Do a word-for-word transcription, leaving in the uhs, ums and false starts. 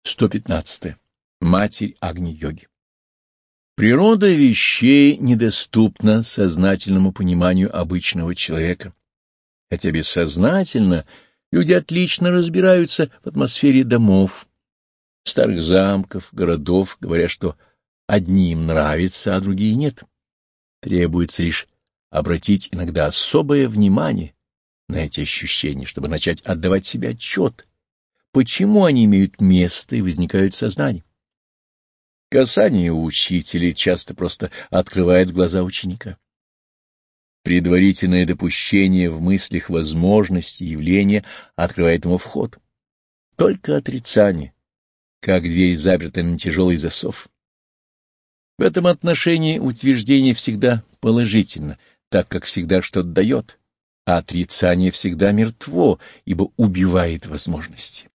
сто пятнадцатое. Матерь Агни-йоги. Природа вещей недоступна сознательному пониманию обычного человека, хотя бессознательно люди отлично разбираются в атмосфере домов, старых замков, городов, говоря, что одни им нравятся, а другие нет. Требуется лишь обратить иногда особое внимание на эти ощущения, чтобы начать отдавать себе отчет, почему они имеют место и возникают в сознании. Касание учителя часто просто открывает глаза ученика. Предварительное допущение в мыслях возможности явления открывает ему вход. Только отрицание, как дверь заперта на тяжелый засов. В этом отношении утверждение всегда положительно, так как всегда что-то дает, а отрицание всегда мертво, ибо убивает возможности.